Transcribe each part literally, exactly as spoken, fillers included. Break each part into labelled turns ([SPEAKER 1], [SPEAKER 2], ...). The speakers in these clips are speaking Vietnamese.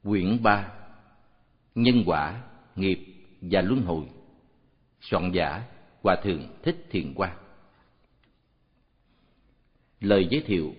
[SPEAKER 1] Quyển ba. Nhân quả, nghiệp và luân hồi. Soạn giả Hòa thượng Thích Thiện Quang. Lời giới thiệu.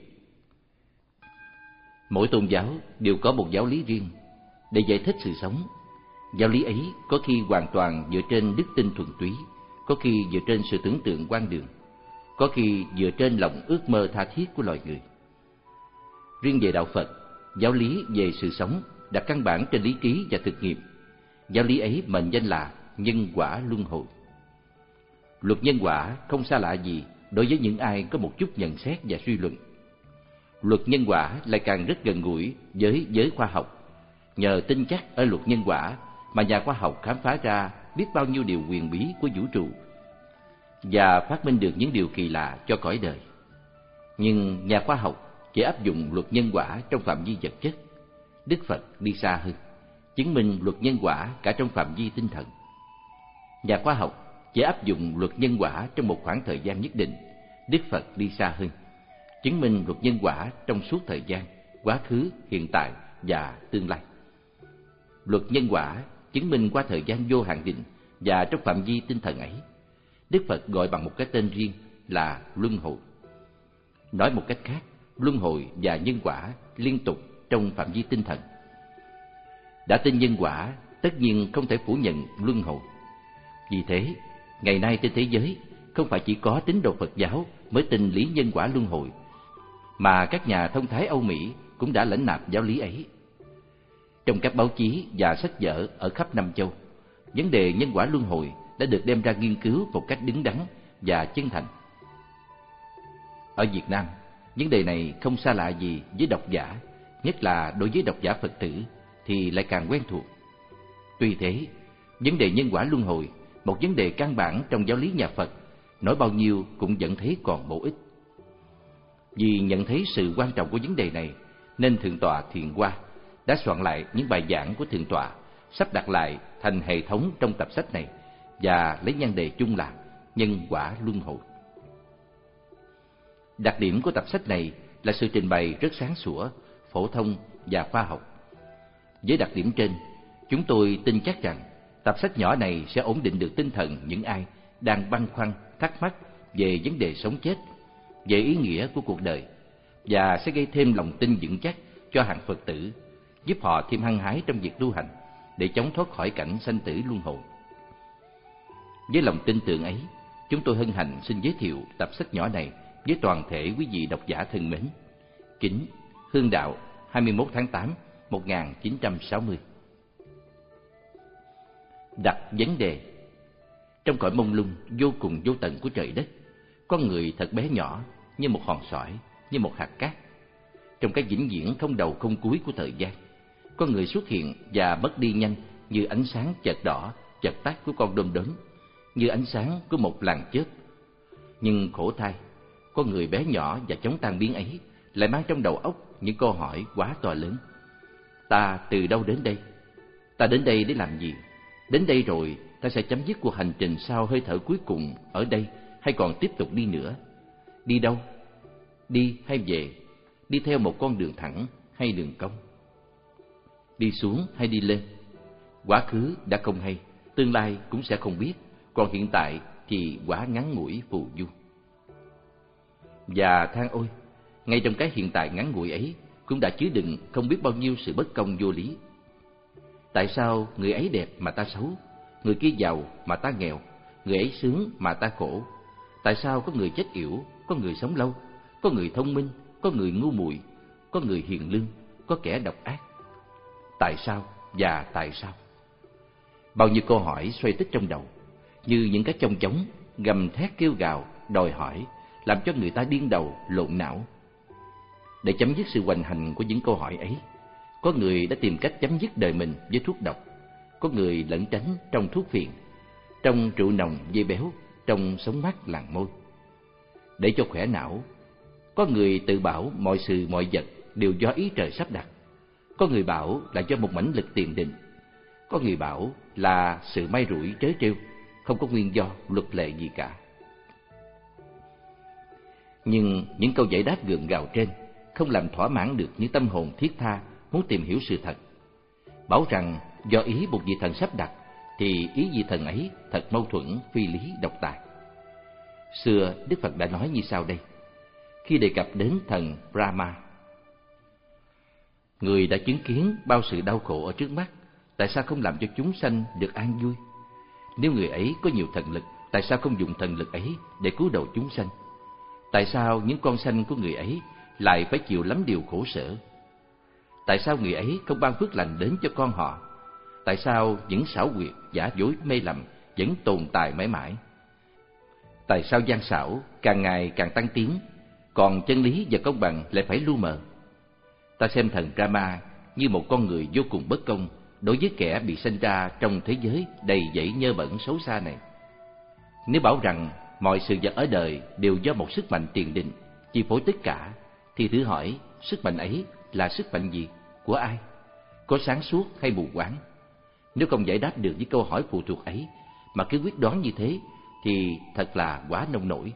[SPEAKER 1] Mỗi tôn giáo đều có một giáo lý riêng để giải thích sự sống. Giáo lý ấy có khi hoàn toàn dựa trên đức tin thuần túy, có khi dựa trên sự tưởng tượng hoang đường, có khi dựa trên lòng ước mơ tha thiết của loài người. Riêng về đạo Phật, giáo lý về sự sống đặt căn bản trên lý trí và thực nghiệm. Giáo lý ấy mệnh danh là nhân quả luân hồi. Luật nhân quả không xa lạ gì đối với những ai có một chút nhận xét và suy luận. Luật nhân quả lại càng rất gần gũi với giới khoa học. Nhờ tin chắc ở luật nhân quả mà nhà khoa học khám phá ra biết bao nhiêu điều huyền bí của vũ trụ và phát minh được những điều kỳ lạ cho cõi đời. Nhưng nhà khoa học chỉ áp dụng luật nhân quả trong phạm vi vật chất. Đức Phật đi xa hơn, chứng minh luật nhân quả cả trong phạm vi tinh thần. Nhà khoa học chỉ áp dụng luật nhân quả trong một khoảng thời gian nhất định. Đức Phật đi xa hơn, chứng minh luật nhân quả trong suốt thời gian, quá khứ, hiện tại và tương lai. Luật nhân quả chứng minh qua thời gian vô hạn định và trong phạm vi tinh thần ấy. Đức Phật gọi bằng một cái tên riêng là luân hồi. Nói một cách khác, luân hồi và nhân quả liên tục trong phạm vi tinh thần. Đã tin nhân quả, tất nhiên không thể phủ nhận luân hồi. Vì thế, ngày nay trên thế giới không phải chỉ có tín đồ Phật giáo mới tin lý nhân quả luân hồi, mà các nhà thông thái Âu Mỹ cũng đã lãnh nạp giáo lý ấy. Trong các báo chí và sách vở ở khắp năm châu, vấn đề nhân quả luân hồi đã được đem ra nghiên cứu một cách đứng đắn và chân thành. Ở Việt Nam, vấn đề này không xa lạ gì với độc giả, nhất là đối với độc giả Phật tử thì lại càng quen thuộc. Tuy thế, vấn đề nhân quả luân hồi, một vấn đề căn bản trong giáo lý nhà Phật, nói bao nhiêu cũng vẫn thấy còn bổ ích. Vì nhận thấy sự quan trọng của vấn đề này, nên Thượng tọa Thiện Hoa đã soạn lại những bài giảng của Thượng tọa, sắp đặt lại thành hệ thống trong tập sách này và lấy nhan đề chung là Nhân quả luân hồi. Đặc điểm của tập sách này là sự trình bày rất sáng sủa, phổ thông và khoa học. Với đặc điểm trên, chúng tôi tin chắc rằng tập sách nhỏ này sẽ ổn định được tinh thần những ai đang băn khoăn, thắc mắc về vấn đề sống chết, về ý nghĩa của cuộc đời, và sẽ gây thêm lòng tin vững chắc cho hàng Phật tử, giúp họ thêm hăng hái trong việc tu hành để chống thoát khỏi cảnh sanh tử luân hồi. Với lòng tin tưởng ấy, chúng tôi hân hạnh xin giới thiệu tập sách nhỏ này với toàn thể quý vị độc giả thân mến. Kính Hương Đạo, hai mươi mốt tháng tám, một nghìn chín trăm sáu mươi. Đặt vấn đề. Trong cõi mông lung vô cùng vô tận của trời đất, con người thật bé nhỏ như một hòn sỏi, như một hạt cát. Trong cái vĩnh viễn không đầu không cuối của thời gian, con người xuất hiện và mất đi nhanh như ánh sáng chợt đỏ, chợt tắt của con đom đóm, như ánh sáng của một làn chớp. Nhưng khổ thay, con người bé nhỏ và chóng tan biến ấy lại mang trong đầu óc những câu hỏi quá to lớn. Ta từ đâu đến đây? Ta đến đây để làm gì? Đến đây rồi, ta sẽ chấm dứt cuộc hành trình sau hơi thở cuối cùng ở đây hay còn tiếp tục đi nữa? Đi đâu? Đi hay về? Đi theo một con đường thẳng hay đường cong? Đi xuống hay đi lên? Quá khứ đã không hay, tương lai cũng sẽ không biết, còn hiện tại thì quá ngắn ngủi phù du. Và than ôi, ngay trong cái hiện tại ngắn ngủi ấy cũng đã chứa đựng không biết bao nhiêu sự bất công vô lý. Tại sao người ấy đẹp mà ta xấu, người kia giàu mà ta nghèo, người ấy sướng mà ta khổ? Tại sao có người chết yểu, có người sống lâu, có người thông minh, có người ngu muội, có người hiền lương, có kẻ độc ác? Tại sao và tại sao? Bao nhiêu câu hỏi xoay tích trong đầu, như những cái chong chóng gầm thét kêu gào, đòi hỏi, làm cho người ta điên đầu, lộn não. Để chấm dứt sự hoành hành của những câu hỏi ấy, có người đã tìm cách chấm dứt đời mình với thuốc độc, có người lẩn tránh trong thuốc phiện, trong rượu nồng dây béo, trong sống mát làng môi. Để cho khỏe não, có người tự bảo mọi sự mọi vật đều do ý trời sắp đặt, có người bảo là do một mãnh lực tiền định, có người bảo là sự may rủi trớ trêu, không có nguyên do luật lệ gì cả. Nhưng những câu giải đáp gượng gạo trên không làm thỏa mãn được những tâm hồn thiết tha muốn tìm hiểu sự thật. bảo rằng do ý một vị thần sắp đặt, thì ý vị thần ấy thật mâu thuẫn, phi lý, độc tài. Xưa Đức Phật đã nói như sau đây, khi đề cập đến thần Brahma: người đã chứng kiến bao sự đau khổ ở trước mắt, tại sao không làm cho chúng sanh được an vui? Nếu người ấy có nhiều thần lực, tại sao không dùng thần lực ấy để cứu độ chúng sanh? Tại sao những con sanh của người ấy lại phải chịu lắm điều khổ sở? Tại sao người ấy không ban phước lành đến cho con họ? Tại sao những xảo quyệt, giả dối, mê lầm vẫn tồn tại mãi mãi? Tại sao gian xảo càng ngày càng tăng tiến, còn chân lý và công bằng lại phải lu mờ? Ta xem thần Rama như một con người vô cùng bất công đối với kẻ bị sinh ra trong thế giới đầy dẫy nhơ bẩn xấu xa này. Nếu bảo rằng mọi sự vật ở đời đều do một sức mạnh tiền định chi phối tất cả, thì thử hỏi sức mạnh ấy là sức mạnh gì, của ai, có sáng suốt hay mù quáng? Nếu không giải đáp được với câu hỏi phụ thuộc ấy mà cứ quyết đoán như thế, thì thật là quá nông nổi.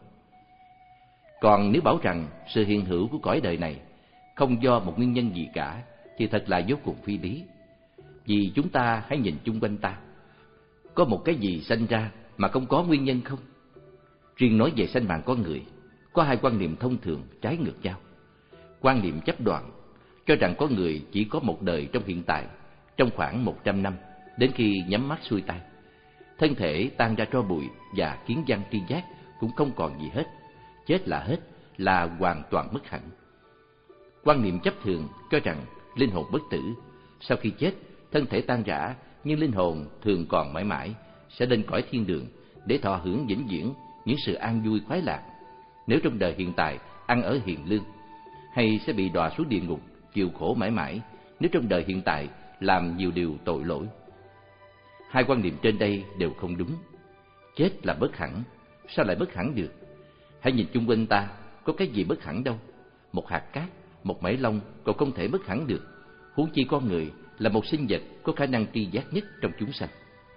[SPEAKER 1] Còn nếu bảo rằng sự hiện hữu của cõi đời này không do một nguyên nhân gì cả, thì thật là vô cùng phi lý. Vì chúng ta hãy nhìn chung quanh ta, có một cái gì sanh ra mà không có nguyên nhân không? Riêng nói về sanh mạng con người, có hai quan niệm thông thường trái ngược nhau. Quan niệm chấp đoạn cho rằng có người chỉ có một đời trong hiện tại, trong khoảng một trăm năm, đến khi nhắm mắt xuôi tay, thân thể tan ra tro bụi và kiến văn tri giác cũng không còn gì hết, chết là hết, là hoàn toàn mất hẳn. Quan niệm chấp thường cho rằng linh hồn bất tử, sau khi chết thân thể tan rã, nhưng linh hồn thường còn mãi mãi, sẽ lên cõi thiên đường để thọ hưởng vĩnh viễn những sự an vui khoái lạc, nếu trong đời hiện tại ăn ở hiền lương, hay sẽ bị đọa xuống địa ngục chịu khổ mãi mãi nếu trong đời hiện tại làm nhiều điều tội lỗi. Hai quan niệm trên đây đều không đúng. Chết là bất hẳn, sao lại bất hẳn được? Hãy nhìn chung quanh ta, có cái gì bất hẳn đâu. Một hạt cát, một mảy lông còn không thể bất hẳn được, huống chi con người là một sinh vật có khả năng tri giác nhất trong chúng sanh.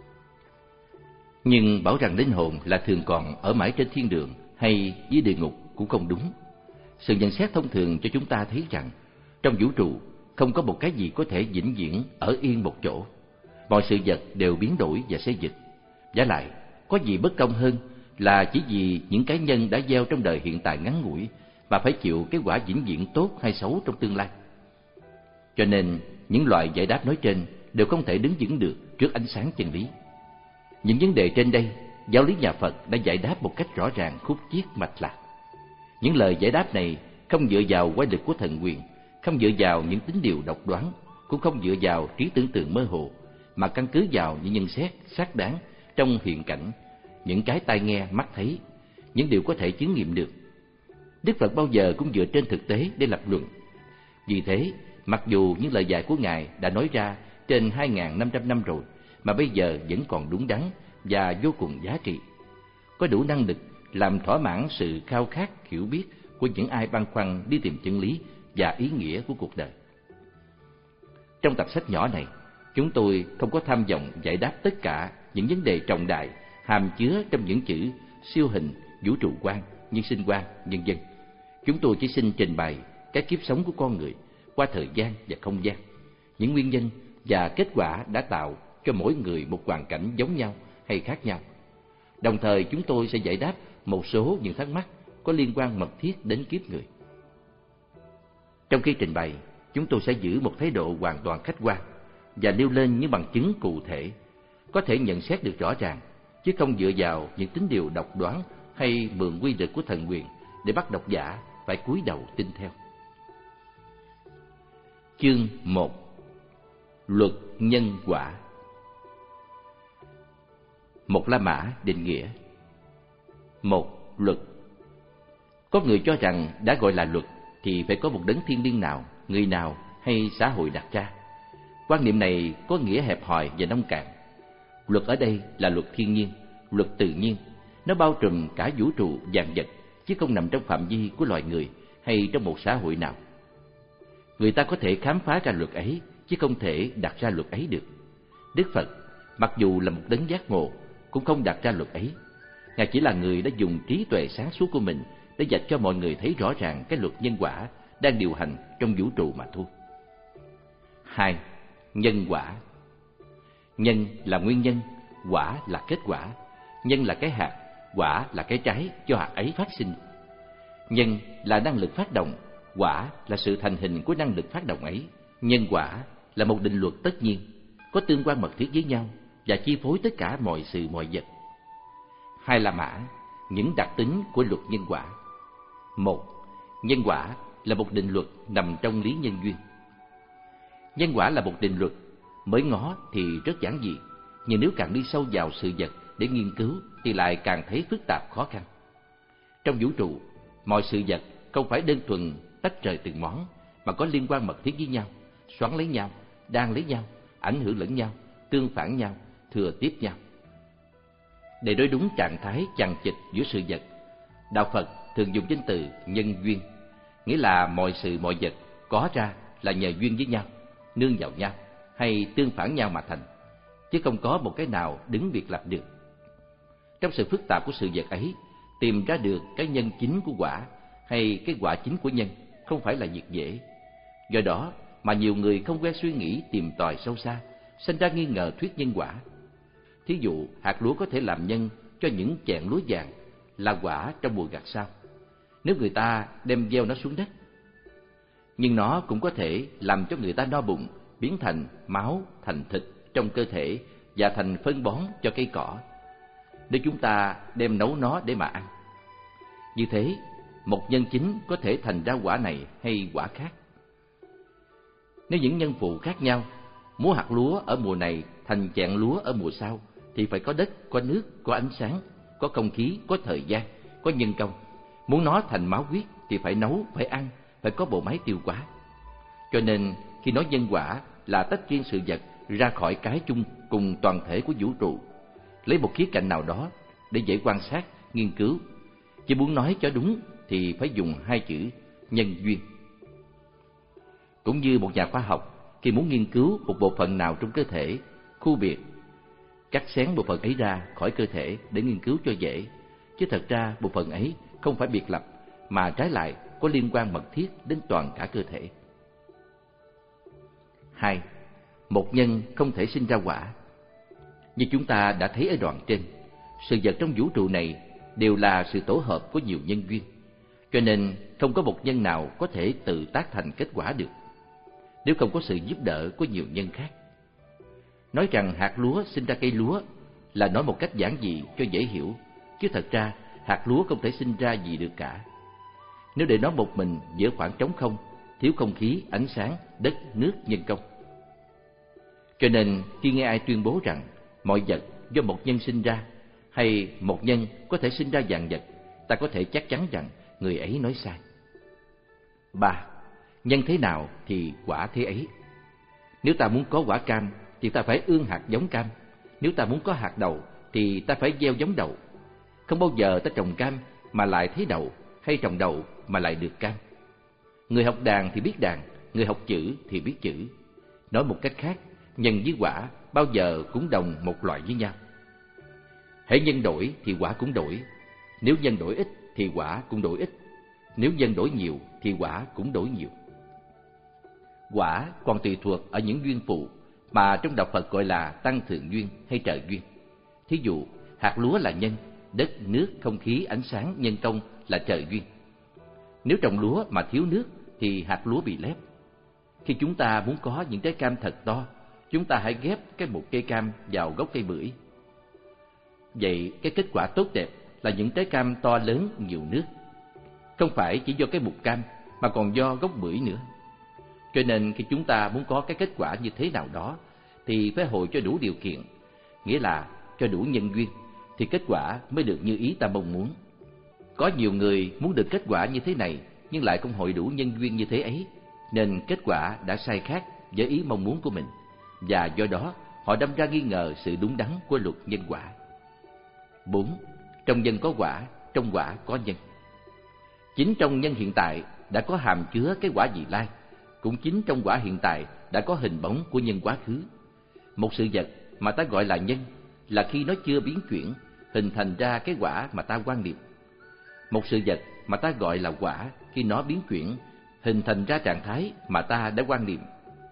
[SPEAKER 1] Nhưng bảo rằng linh hồn là thường còn ở mãi trên thiên đường hay dưới địa ngục cũng không đúng. Sự nhận xét thông thường cho chúng ta thấy rằng trong vũ trụ không có một cái gì có thể vĩnh viễn ở yên một chỗ. Mọi sự vật đều biến đổi và xây dựng. Vả lại, có gì bất công hơn là chỉ vì những cá nhân đã gieo trong đời hiện tại ngắn ngủi mà phải chịu cái quả vĩnh viễn tốt hay xấu trong tương lai. Cho nên, những loại giải đáp nói trên đều không thể đứng vững được trước ánh sáng chân lý. Những vấn đề trên đây, giáo lý nhà Phật đã giải đáp một cách rõ ràng, khúc chiết, mạch lạc. Những lời giải đáp này không dựa vào quái lực của thần quyền, không dựa vào những tín điều độc đoán, cũng không dựa vào trí tưởng tượng mơ hồ, mà căn cứ vào những nhận xét xác đáng trong hiện cảnh, những cái tai nghe, mắt thấy, những điều có thể chứng nghiệm được. Đức Phật bao giờ cũng dựa trên thực tế để lập luận. Vì thế, mặc dù những lời dạy của Ngài đã nói ra trên hai nghìn năm trăm năm rồi, mà bây giờ vẫn còn đúng đắn và vô cùng giá trị, có đủ năng lực làm thỏa mãn sự khao khát hiểu biết của những ai băn khoăn đi tìm chân lý và ý nghĩa của cuộc đời. Trong tập sách nhỏ này, chúng tôi không có tham vọng giải đáp tất cả những vấn đề trọng đại hàm chứa trong những chữ siêu hình, vũ trụ quan, nhân sinh quan, vân vân. Chúng tôi chỉ xin trình bày cái kiếp sống của con người qua thời gian và không gian, những nguyên nhân và kết quả đã tạo cho mỗi người một hoàn cảnh giống nhau hay khác nhau. Đồng thời chúng tôi sẽ giải đáp một số những thắc mắc có liên quan mật thiết đến kiếp người. Trong khi trình bày, chúng tôi sẽ giữ một thái độ hoàn toàn khách quan và nêu lên những bằng chứng cụ thể, có thể nhận xét được rõ ràng, chứ không dựa vào những tín điều độc đoán hay mượn quy lực của thần quyền để bắt độc giả phải cúi đầu tin theo. Chương một. Luật nhân quả. Một La Mã định nghĩa. Một. Luật. Có người cho rằng đã gọi là luật thì phải có một đấng thiên liêng nào, người nào hay xã hội đặt ra. Quan niệm này có nghĩa hẹp hòi và nông cạn. Luật ở đây là luật thiên nhiên, luật tự nhiên. Nó bao trùm cả vũ trụ vạn vật, chứ không nằm trong phạm vi của loài người hay trong một xã hội nào. Người ta có thể khám phá ra luật ấy, chứ không thể đặt ra luật ấy được. Đức Phật, mặc dù là một đấng giác ngộ, cũng không đặt ra luật ấy. Ngài chỉ là người đã dùng trí tuệ sáng suốt của mình để dạch cho mọi người thấy rõ ràng cái luật nhân quả đang điều hành trong vũ trụ mà thôi. Hai. Nhân quả. Nhân là nguyên nhân, quả là kết quả. Nhân là cái hạt, quả là cái trái cho hạt ấy phát sinh. Nhân là năng lực phát động, quả là sự thành hình của năng lực phát động ấy. Nhân quả là một định luật tất nhiên, có tương quan mật thiết với nhau và chi phối tất cả mọi sự mọi vật. Hai là mã, những đặc tính của luật nhân quả. Một, nhân quả là một định luật nằm trong lý nhân duyên. Nhân quả là một định luật, mới ngó thì rất giản dị, nhưng nếu càng đi sâu vào sự vật để nghiên cứu thì lại càng thấy phức tạp khó khăn. Trong vũ trụ, mọi sự vật không phải đơn thuần tách rời từng món, mà có liên quan mật thiết với nhau, xoắn lấy nhau, đan lấy nhau, ảnh hưởng lẫn nhau, tương phản nhau, thừa tiếp nhau. Để nói đúng trạng thái chằng chịt giữa sự vật, đạo Phật thường dùng danh từ nhân duyên, nghĩa là mọi sự mọi vật có ra là nhờ duyên với nhau, nương vào nhau hay tương phản nhau mà thành, chứ không có một cái nào đứng biệt lập được. Trong sự phức tạp của sự vật ấy, tìm ra được cái nhân chính của quả hay cái quả chính của nhân không phải là việc dễ. Do đó mà nhiều người không quen suy nghĩ tìm tòi sâu xa, sinh ra nghi ngờ thuyết nhân quả. Thí dụ, hạt lúa có thể làm nhân cho những chẹn lúa vàng, là quả trong mùa gặt sau, nếu người ta đem gieo nó xuống đất. Nhưng nó cũng có thể làm cho người ta no bụng, biến thành máu, thành thịt trong cơ thể và thành phân bón cho cây cỏ, nếu chúng ta đem nấu nó để mà ăn. Như thế, một nhân chính có thể thành ra quả này hay quả khác. Nếu những nhân phụ khác nhau, muốn hạt lúa ở mùa này thành chẹn lúa ở mùa sau, thì phải có đất, có nước, có ánh sáng, có không khí, có thời gian, có nhân công. Muốn nó thành máu huyết thì phải nấu, phải ăn, phải có bộ máy tiêu hóa. Cho nên khi nói nhân quả là tách riêng sự vật ra khỏi cái chung cùng toàn thể của vũ trụ, lấy một khía cạnh nào đó để dễ quan sát, nghiên cứu. Chỉ muốn nói cho đúng thì phải dùng hai chữ nhân duyên. Cũng như một nhà khoa học khi muốn nghiên cứu một bộ phận nào trong cơ thể, khu biệt, cắt xén bộ phận ấy ra khỏi cơ thể để nghiên cứu cho dễ, chứ thật ra bộ phận ấy không phải biệt lập, mà trái lại có liên quan mật thiết đến toàn cả cơ thể. Hai, một nhân không thể sinh ra quả. Như chúng ta đã thấy ở đoạn trên, sự vật trong vũ trụ này đều là sự tổ hợp của nhiều nhân duyên, cho nên không có một nhân nào có thể tự tác thành kết quả được, nếu không có sự giúp đỡ của nhiều nhân khác. Nói rằng hạt lúa sinh ra cây lúa là nói một cách giản dị cho dễ hiểu, chứ thật ra hạt lúa không thể sinh ra gì được cả. Nếu để nó một mình giữa khoảng trống không, thiếu không khí, ánh sáng, đất, nước, nhân công. Cho nên khi nghe ai tuyên bố rằng mọi vật do một nhân sinh ra, hay một nhân có thể sinh ra vạn vật, ta có thể chắc chắn rằng người ấy nói sai. Ba, nhân thế nào thì quả thế ấy. Nếu ta muốn có quả cam thì ta phải ươm hạt giống cam. Nếu ta muốn có hạt đậu thì ta phải gieo giống đậu. Không bao giờ ta trồng cam mà lại thấy đậu, hay trồng đậu mà lại được cam. Người học đàn thì biết đàn, người học chữ thì biết chữ. Nói một cách khác, nhân với quả bao giờ cũng đồng một loại với nhau. Hễ nhân đổi thì quả cũng đổi. Nếu nhân đổi ít thì quả cũng đổi ít. Nếu nhân đổi nhiều thì quả cũng đổi nhiều. Quả còn tùy thuộc ở những duyên phụ mà trong đạo Phật gọi là tăng thượng duyên hay trợ duyên. Thí dụ, hạt lúa là nhân, đất, nước, không khí, ánh sáng, nhân công là trợ duyên. Nếu trồng lúa mà thiếu nước thì hạt lúa bị lép. Khi chúng ta muốn có những trái cam thật to, chúng ta hãy ghép cái một cây cam vào gốc cây bưởi. Vậy cái kết quả tốt đẹp là những trái cam to lớn, nhiều nước. Không phải chỉ do cái bụt cam mà còn do gốc bưởi nữa. Cho nên khi chúng ta muốn có cái kết quả như thế nào đó thì phải hội cho đủ điều kiện, nghĩa là cho đủ nhân duyên thì kết quả mới được như ý ta mong muốn. Có nhiều người muốn được kết quả như thế này nhưng lại không hội đủ nhân duyên như thế ấy, nên kết quả đã sai khác với ý mong muốn của mình, và do đó họ đâm ra nghi ngờ sự đúng đắn của luật nhân quả. Bốn, trong nhân có quả, trong quả có nhân. Chính trong nhân hiện tại đã có hàm chứa cái quả vị lai, cũng chính trong quả hiện tại đã có hình bóng của nhân quá khứ. Một sự vật mà ta gọi là nhân là khi nó chưa biến chuyển, hình thành ra cái quả mà ta quan niệm. Một sự vật mà ta gọi là quả khi nó biến chuyển, hình thành ra trạng thái mà ta đã quan niệm.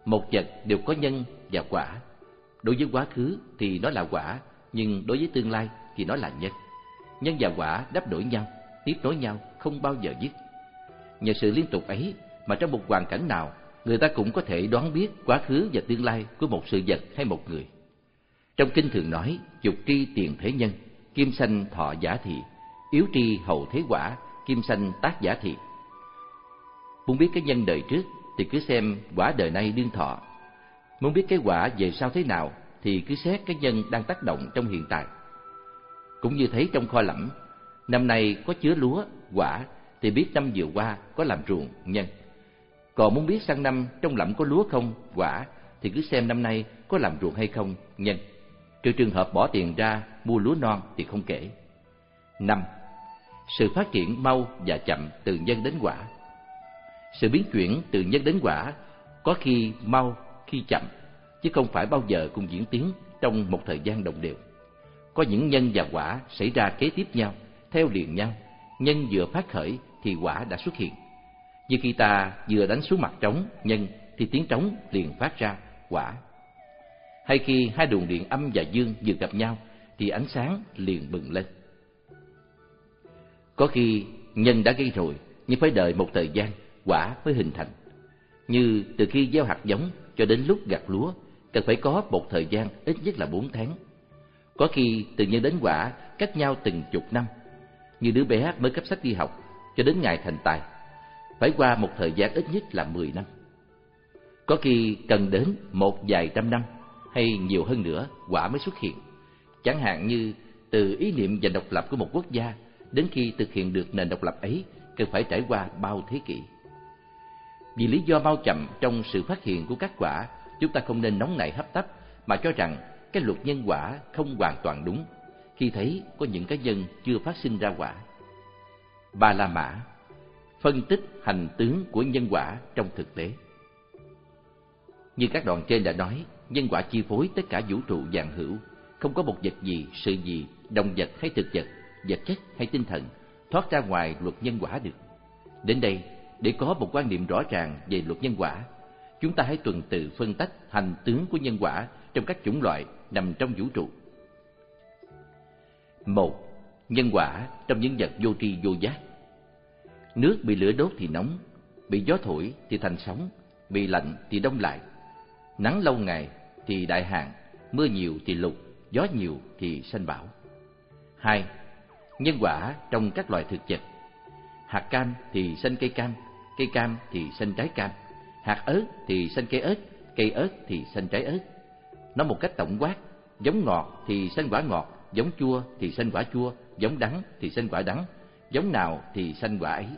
[SPEAKER 1] Một vật đều có nhân và quả. Đối với quá khứ thì nó là quả, nhưng đối với tương lai thì nó là nhân. Nhân và quả đáp đổi nhau, tiếp nối nhau, không bao giờ dứt. Nhờ sự liên tục ấy mà trong một hoàn cảnh nào, người ta cũng có thể đoán biết quá khứ và tương lai của một sự vật hay một người. Trong kinh thường nói, dục tri tiền thế nhân, kim sanh thọ giả thị, yếu tri hậu thế quả, kim sanh tác giả thị. Muốn biết cái nhân đời trước thì cứ xem quả đời nay đương thọ. Muốn biết cái quả về sau thế nào thì cứ xét cái nhân đang tác động trong hiện tại. Cũng như thấy trong kho lẫm, năm nay có chứa lúa, quả thì biết năm vừa qua có làm ruộng, nhân. Còn muốn biết sang năm trong lẫm có lúa không, quả thì cứ xem năm nay có làm ruộng hay không, nhân. Trừ trường hợp bỏ tiền ra mua lúa non thì không kể. Năm. Sự phát triển mau và chậm từ nhân đến quả. Sự biến chuyển từ nhân đến quả có khi mau, khi chậm, chứ không phải bao giờ cùng diễn tiến trong một thời gian đồng đều. Có những nhân và quả xảy ra kế tiếp nhau, theo liền nhau. Nhân vừa phát khởi thì quả đã xuất hiện. Như khi ta vừa đánh xuống mặt trống, nhân, thì tiếng trống liền phát ra, quả. Hay khi hai luồng điện âm và dương vừa gặp nhau thì ánh sáng liền bừng lên. Có khi nhân đã gây rồi, nhưng phải đợi một thời gian, quả mới hình thành. Như từ khi gieo hạt giống cho đến lúc gặt lúa, cần phải có một thời gian ít nhất là bốn tháng. Có khi từ nhân đến quả cách nhau từng chục năm. Như đứa bé mới cấp sách đi học cho đến ngày thành tài, phải qua một thời gian ít nhất là mười năm. Có khi cần đến một vài trăm năm hay nhiều hơn nữa quả mới xuất hiện. Chẳng hạn như từ ý niệm giành độc lập của một quốc gia đến khi thực hiện được nền độc lập ấy cần phải trải qua bao thế kỷ. Vì lý do mau chậm trong sự phát hiện của các quả, chúng ta không nên nóng nảy hấp tấp mà cho rằng cái luật nhân quả không hoàn toàn đúng khi thấy có những cái nhân chưa phát sinh ra quả. Ba La Mã phân tích hành tướng của nhân quả trong thực tế. Như các đoạn trên đã nói, nhân quả chi phối tất cả vũ trụ vạn hữu, không có một vật gì, sự gì, động vật hay thực vật, vật chất hay tinh thần thoát ra ngoài luật nhân quả được. Đến đây, để có một quan niệm rõ ràng về luật nhân quả, chúng ta hãy tuần tự phân tách hành tướng của nhân quả trong các chủng loại nằm trong vũ trụ. Một. Nhân quả trong những vật vô tri vô giác. Nước bị lửa đốt thì nóng, bị gió thổi thì thành sóng, bị lạnh thì đông lại. Nắng lâu ngày thì đại hạn, mưa nhiều thì lụt, gió nhiều thì sanh bão. Hai. Nhân quả trong các loại thực vật. Hạt cam thì sanh cây cam, cây cam thì sanh trái cam, hạt ớt thì sanh cây ớt, cây ớt thì sanh trái ớt. Nói một cách tổng quát, giống ngọt thì sanh quả ngọt, giống chua thì sanh quả chua, giống đắng thì sanh quả đắng, giống nào thì sanh quả ấy.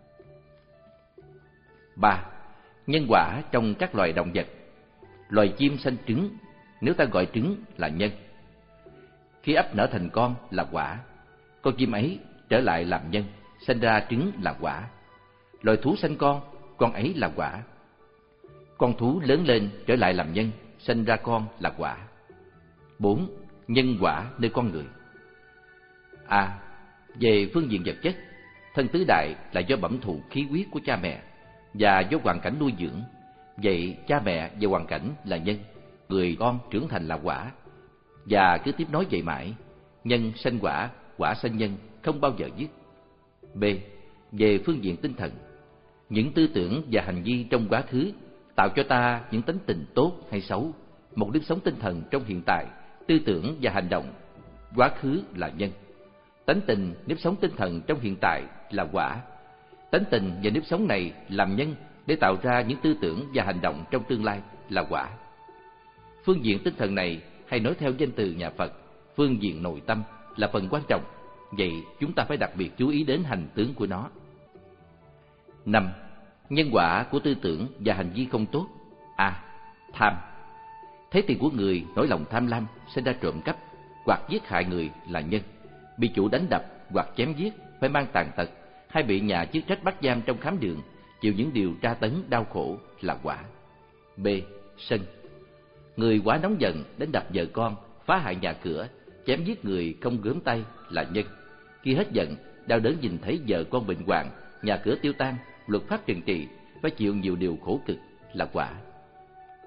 [SPEAKER 1] Ba. Nhân quả trong các loài động vật. Loài chim sanh trứng, nếu ta gọi trứng là nhân. Khi ấp nở thành con là quả, con chim ấy trở lại làm nhân, sanh ra trứng là quả. Loài thú sanh con, con ấy là quả. Con thú lớn lên trở lại làm nhân, sanh ra con là quả. Bốn. Nhân quả nơi con người. A. Về phương diện vật chất, thân tứ đại là do bẩm thụ khí huyết của cha mẹ và do hoàn cảnh nuôi dưỡng. Vậy cha mẹ và hoàn cảnh là nhân, người con trưởng thành là quả, và cứ tiếp nối vậy mãi, nhân sanh quả, quả sanh nhân, không bao giờ dứt. B. Về phương diện tinh thần, những tư tưởng và hành vi trong quá khứ tạo cho ta những tánh tình tốt hay xấu. Một nếp sống tinh thần trong hiện tại, tư tưởng và hành động quá khứ là nhân. Tánh tình, nếp sống tinh thần trong hiện tại là quả. Tánh tình và nếp sống này làm nhân để tạo ra những tư tưởng và hành động trong tương lai là quả. Phương diện tinh thần này, hay nói theo danh từ nhà Phật, phương diện nội tâm là phần quan trọng. Vậy chúng ta phải đặc biệt chú ý đến hành tướng của nó. Năm. Nhân quả của tư tưởng và hành vi không tốt. A. Tham. Thấy tiền của người nổi lòng tham lam, sinh ra trộm cắp hoặc giết hại người là nhân. Bị chủ đánh đập hoặc chém giết, phải mang tàn tật, hay bị nhà chức trách bắt giam trong khám đường, chịu những điều tra tấn đau khổ là quả. B. Sân. Người quá nóng giận đánh đập vợ con, phá hại nhà cửa, chém giết người không gớm tay là nhân. Khi hết giận, đau đớn nhìn thấy vợ con bệnh hoạn, nhà cửa tiêu tan, luật pháp trừng trị, phải chịu nhiều điều khổ cực là quả.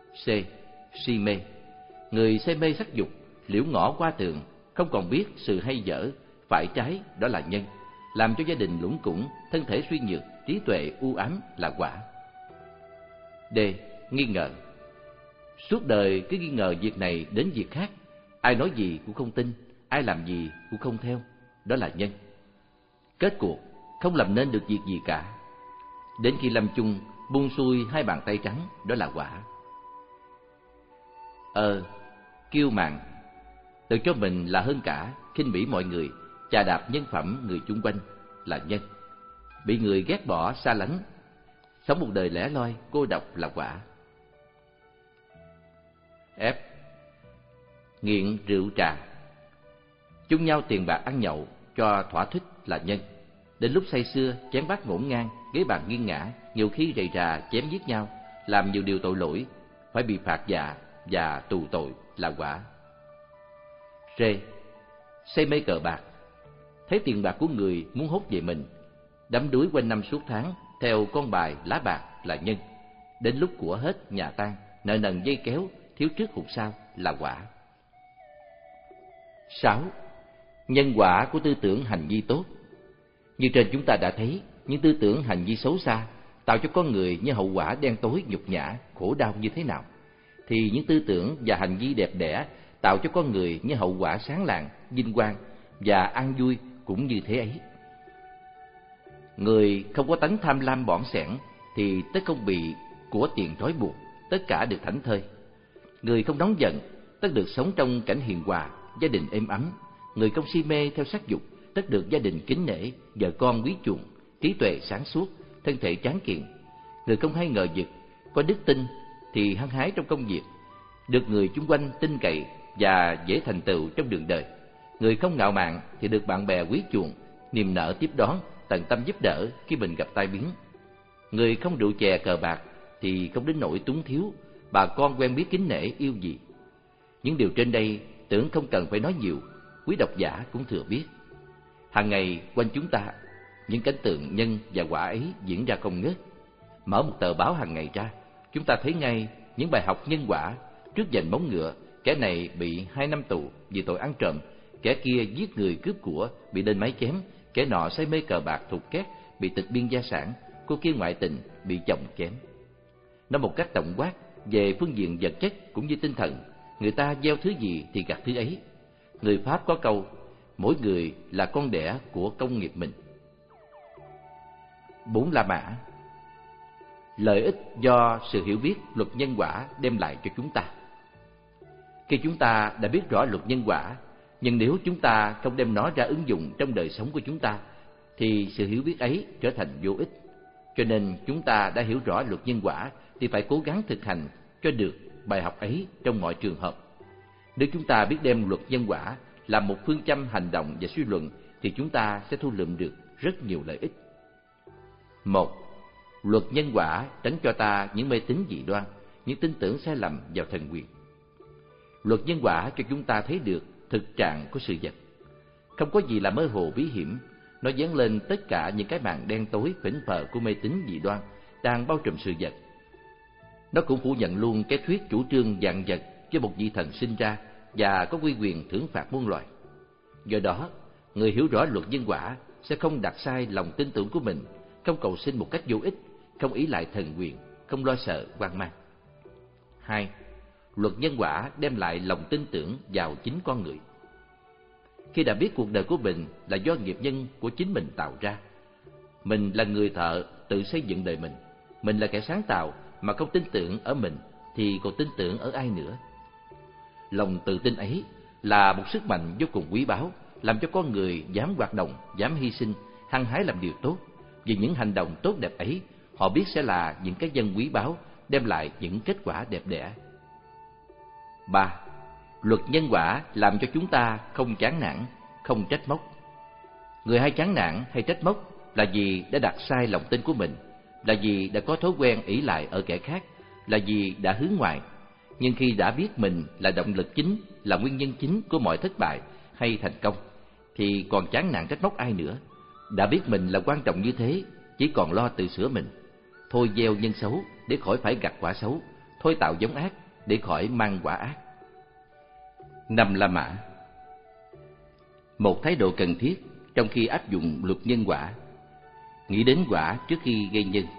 [SPEAKER 1] C. Si mê. Người say mê sắc dục, liễu ngõ qua tường, không còn biết sự hay dở, phải trái, đó là nhân, làm cho gia đình lủng củng, thân thể suy nhược, trí tuệ u ám là quả. D. Nghi ngờ. Suốt đời cứ nghi ngờ việc này đến việc khác, ai nói gì cũng không tin, ai làm gì cũng không theo, đó là nhân. Kết cuộc không làm nên được việc gì cả. Đến khi lâm chung, buông xuôi hai bàn tay trắng, đó là quả. Ờ, kiêu mạn. Tự cho mình là hơn cả, khinh bỉ mọi người, chà đạp nhân phẩm người chung quanh là nhân. Bị người ghét bỏ xa lánh, sống một đời lẻ loi cô độc là quả. F. Nghiện rượu trà. Chung nhau tiền bạc ăn nhậu cho thỏa thích là nhân. Đến lúc say sưa, chén bát ngổn ngang, ghế bàn nghiêng ngã, nhiều khi rầy rà chém giết nhau, làm nhiều điều tội lỗi, phải bị phạt dạ và tù tội là quả. C. Say mê cờ bạc. Thấy tiền bạc của người muốn hốt về mình, đắm đuối quanh năm suốt tháng theo con bài lá bạc là nhân. Đến lúc của hết nhà tan, nợ nần dây kéo, thiếu trước hụt sau là quả. Sáu. Nhân quả của tư tưởng hành vi tốt. Như trên chúng ta đã thấy, những tư tưởng hành vi xấu xa tạo cho con người những hậu quả đen tối, nhục nhã, khổ đau như thế nào, thì những tư tưởng và hành vi đẹp đẽ tạo cho con người những hậu quả sáng lạng, vinh quang và an vui cũng như thế ấy. Người không có tánh tham lam bỏng sẻn thì tất không bị của tiền trói buộc, tất cả được thảnh thơi. Người không nóng giận tất được sống trong cảnh hiền hòa, gia đình êm ấm. Người không si mê theo sắc dục tất được gia đình kính nể, vợ con quý chuộng, trí tuệ sáng suốt, thân thể tráng kiện. Người không hay ngờ vực, có đức tin thì hăng hái trong công việc, được người chung quanh tin cậy và dễ thành tựu trong đường đời. Người không ngạo mạn thì được bạn bè quý chuộng, niềm nở tiếp đón, tận tâm giúp đỡ khi mình gặp tai biến. Người không rượu chè cờ bạc thì không đến nỗi túng thiếu, bà con quen biết kính nể yêu gì. Những điều trên đây tưởng không cần phải nói nhiều, quý độc giả cũng thừa biết. Hàng ngày quanh chúng ta, những cảnh tượng nhân và quả ấy diễn ra không ngớt. Mở một tờ báo hàng ngày ra, chúng ta thấy ngay những bài học nhân quả. Trước giành móng ngựa, kẻ này bị hai năm tù vì tội ăn trộm, kẻ kia giết người cướp của bị lên máy chém, kẻ nọ say mê cờ bạc thục két bị tịch biên gia sản, cô kia ngoại tình bị chồng chém. Nói một cách tổng quát, về phương diện vật chất cũng như tinh thần, người ta gieo thứ gì thì gặt thứ ấy. Người Pháp có câu, mỗi người là con đẻ của công nghiệp mình. Bốn La Mã. Lợi ích do sự hiểu biết luật nhân quả đem lại cho chúng ta. Khi chúng ta đã biết rõ luật nhân quả, nhưng nếu chúng ta không đem nó ra ứng dụng trong đời sống của chúng ta, thì sự hiểu biết ấy trở thành vô ích. Cho nên chúng ta đã hiểu rõ luật nhân quả thì phải cố gắng thực hành cho được bài học ấy trong mọi trường hợp. Nếu chúng ta biết đem luật nhân quả làm một phương châm hành động và suy luận, thì chúng ta sẽ thu lượm được rất nhiều lợi ích. Một, luật nhân quả tránh cho ta những mê tín dị đoan, những tin tưởng sai lầm vào thần quyền. Luật nhân quả cho chúng ta thấy được thực trạng của sự vật. Không có gì là mơ hồ bí hiểm, nó dán lên tất cả những cái màn đen tối phỉnh phờ của mê tín dị đoan đang bao trùm sự vật. Nó cũng phủ nhận luôn cái thuyết chủ trương vạn vật cho một vị thần sinh ra và có uy quyền thưởng phạt muôn loài. Do đó, người hiểu rõ luật nhân quả sẽ không đặt sai lòng tin tưởng của mình, không cầu xin một cách vô ích, không ý lại thần quyền, không lo sợ hoang mang. Hai, luật nhân quả đem lại lòng tin tưởng vào chính con người. Khi đã biết cuộc đời của mình là do nghiệp nhân của chính mình tạo ra, mình là người thợ tự xây dựng đời mình, mình là kẻ sáng tạo mà không tin tưởng ở mình thì còn tin tưởng ở ai nữa. Lòng tự tin ấy là một sức mạnh vô cùng quý báu, làm cho con người dám hoạt động, dám hy sinh, hăng hái làm điều tốt. Vì những hành động tốt đẹp ấy, họ biết sẽ là những cái nhân quý báu, đem lại những kết quả đẹp đẽ. Ba, luật nhân quả làm cho chúng ta không chán nản, không trách móc. Người hay chán nản hay trách móc là vì đã đặt sai lòng tin của mình, là vì đã có thói quen ỷ lại ở kẻ khác, là vì đã hướng ngoại. Nhưng khi đã biết mình là động lực chính, là nguyên nhân chính của mọi thất bại hay thành công, thì còn chán nản trách móc ai nữa. Đã biết mình là quan trọng như thế, chỉ còn lo tự sửa mình. Thôi gieo nhân xấu để khỏi phải gặt quả xấu, thôi tạo giống ác để khỏi mang quả ác. Năm La Mã. Một thái độ cần thiết trong khi áp dụng luật nhân quả: nghĩ đến quả trước khi gây nhân.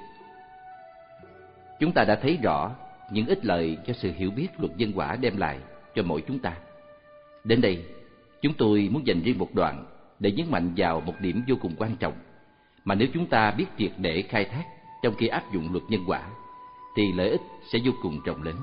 [SPEAKER 1] Chúng ta đã thấy rõ những ích lợi cho sự hiểu biết luật nhân quả đem lại cho mỗi chúng ta. Đến đây, chúng tôi muốn dành riêng một đoạn để nhấn mạnh vào một điểm vô cùng quan trọng mà nếu chúng ta biết triệt để khai thác trong khi áp dụng luật nhân quả thì lợi ích sẽ vô cùng rộng lớn.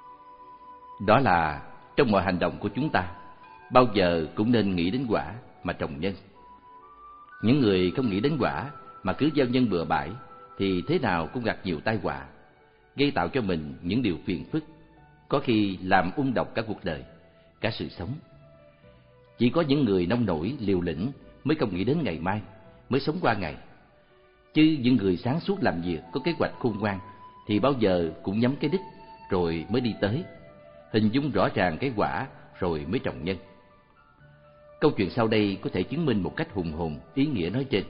[SPEAKER 1] Đó là trong mọi hành động của chúng ta, bao giờ cũng nên nghĩ đến quả mà trồng nhân. Những người không nghĩ đến quả mà cứ gieo nhân bừa bãi thì thế nào cũng gặp nhiều tai họa, gây tạo cho mình những điều phiền phức, có khi làm ung độc cả cuộc đời, cả sự sống. Chỉ có những người nông nổi, liều lĩnh mới không nghĩ đến ngày mai, mới sống qua ngày. Chứ những người sáng suốt làm việc, có kế hoạch khôn ngoan thì bao giờ cũng nhắm cái đích rồi mới đi tới, hình dung rõ ràng cái quả rồi mới trồng nhân. Câu chuyện sau đây có thể chứng minh một cách hùng hồn ý nghĩa nói trên.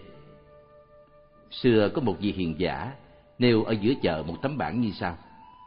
[SPEAKER 1] Xưa có một vị hiền giả nêu ở giữa chợ một tấm bảng như sau: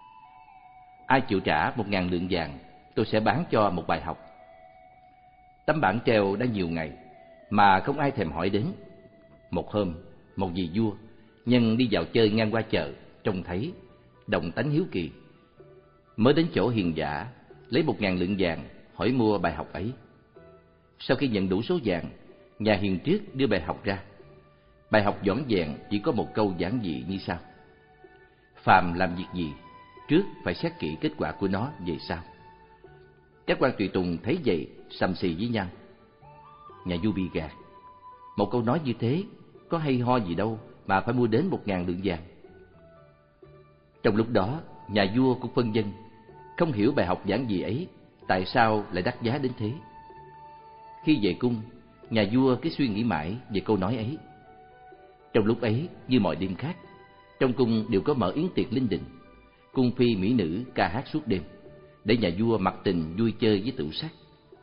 [SPEAKER 1] ai chịu trả một ngàn lượng vàng, tôi sẽ bán cho một bài học. Tấm bảng treo đã nhiều ngày mà không ai thèm hỏi đến. Một hôm, một vị vua nhân đi dạo chơi ngang qua chợ, trông thấy, động tánh hiếu kỳ, mới đến chỗ hiền giả lấy một ngàn lượng vàng hỏi mua bài học ấy. Sau khi nhận đủ số vàng, nhà hiền triết đưa bài học ra. Bài học vỏn vẹn chỉ có một câu giản dị như sau: phàm làm việc gì, trước phải xét kỹ kết quả của nó về sau. Các quan tùy tùng thấy vậy sầm xì với nhau. Nhà vua bị gạt. Một câu nói như thế có hay ho gì đâu mà phải mua đến một ngàn lượng vàng. Trong lúc đó, nhà vua cũng phân vân, không hiểu bài học giản dị ấy tại sao lại đắt giá đến thế. Khi về cung, nhà vua cứ suy nghĩ mãi về câu nói ấy. Trong lúc ấy, như mọi đêm khác, trong cung đều có mở yến tiệc linh đình, cung phi mỹ nữ ca hát suốt đêm, để nhà vua mặc tình vui chơi với tửu sắc.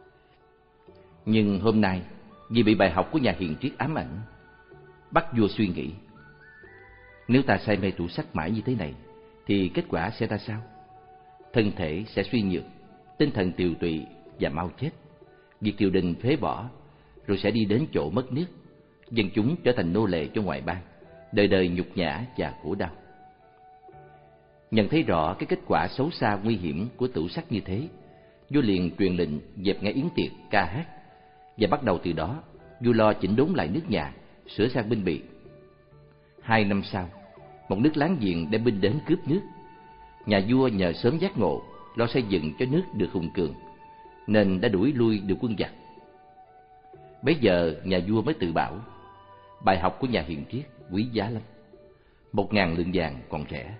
[SPEAKER 1] Nhưng hôm nay, vì bị bài học của nhà hiền triết ám ảnh, bắt vua suy nghĩ. Nếu ta say mê tửu sắc mãi như thế này, thì kết quả sẽ ra sao? Thân thể sẽ suy nhược, tinh thần tiều tụy và mau chết. Việc triều đình phế bỏ, rồi sẽ đi đến chỗ mất nước, dân chúng trở thành nô lệ cho ngoại bang, đời đời nhục nhã và khổ đau. Nhận thấy rõ cái kết quả xấu xa nguy hiểm của tửu sắc như thế, vua liền truyền lệnh dẹp ngay yến tiệc ca hát, và bắt đầu từ đó vua lo chỉnh đốn lại nước nhà, sửa sang binh bị. Hai năm sau, một nước láng giềng đem binh đến cướp nước. Nhà vua nhờ sớm giác ngộ, lo xây dựng cho nước được hùng cường, nên đã đuổi lui được quân giặc. Bấy giờ nhà vua mới tự bảo, bài học của nhà hiền triết quý giá lắm, một ngàn lượng vàng còn rẻ.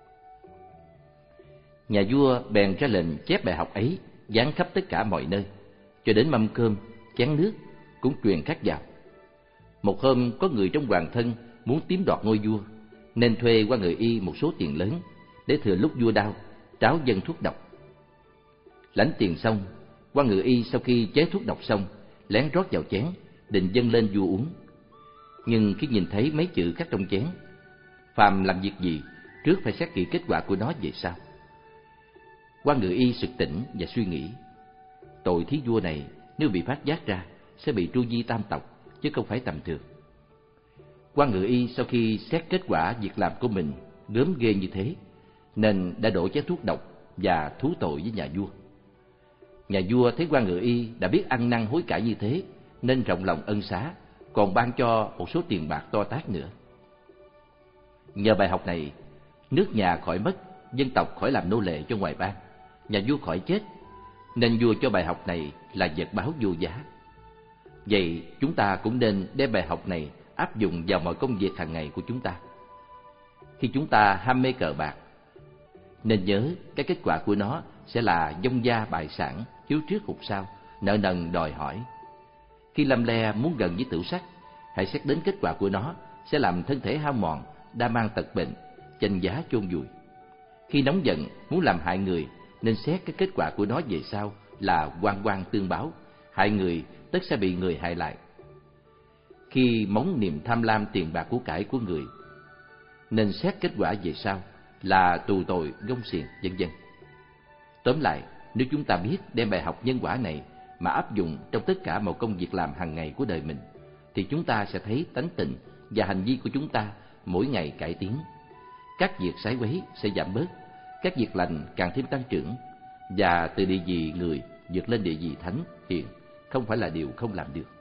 [SPEAKER 1] Nhà vua bèn ra lệnh chép bài học ấy, dán khắp tất cả mọi nơi, cho đến mâm cơm, chén nước cũng truyền khắc vào. Một hôm có người trong hoàng thân muốn chiếm đoạt ngôi vua, nên thuê qua người y một số tiền lớn để thừa lúc vua đau tráo dâng thuốc độc. Lãnh tiền xong, quan ngự y sau khi chế thuốc độc xong lén rót vào chén định dâng lên vua uống. Nhưng khi nhìn thấy mấy chữ khắc trong chén: phàm làm việc gì, trước phải xét kỹ kết quả của nó về sau, quan ngự y sực tỉnh và suy nghĩ, tội thí vua này nếu bị phát giác ra sẽ bị tru di tam tộc, chứ không phải tầm thường. Quan ngự y sau khi xét kết quả việc làm của mình gớm ghê như thế, nên đã đổ chén thuốc độc và thú tội với nhà vua. Nhà vua thấy quan ngự y đã biết ăn năn hối cải như thế, nên rộng lòng ân xá, còn ban cho một số tiền bạc to tát nữa. Nhờ bài học này, nước nhà khỏi mất, dân tộc khỏi làm nô lệ cho ngoại bang, nhà vua khỏi chết, nên vua cho bài học này là vật báo vô giá. Vậy chúng ta cũng nên đem bài học này áp dụng vào mọi công việc hàng ngày của chúng ta. Khi chúng ta ham mê cờ bạc, nên nhớ cái kết quả của nó sẽ là vong gia bại sản, hiếu trước hụt sau, nợ nần đòi hỏi. Khi lăm le muốn gần với tửu sắc, hãy xét đến kết quả của nó sẽ làm thân thể hao mòn, đa mang tật bệnh, chanh giá chôn vùi. Khi nóng giận muốn làm hại người, nên xét cái kết quả của nó về sau là oan oan tương báo, hại người tất sẽ bị người hại lại. Khi móng niềm tham lam tiền bạc của cải của người, nên xét kết quả về sau là tù tội, gông xiềng, vân vân. Tóm lại, nếu chúng ta biết đem bài học nhân quả này mà áp dụng trong tất cả mọi công việc làm hàng ngày của đời mình, thì chúng ta sẽ thấy tánh tình và hành vi của chúng ta mỗi ngày cải tiến. Các việc sái quấy sẽ giảm bớt, các việc lành càng thêm tăng trưởng, và từ địa vị người vượt lên địa vị thánh hiền không phải là điều không làm được.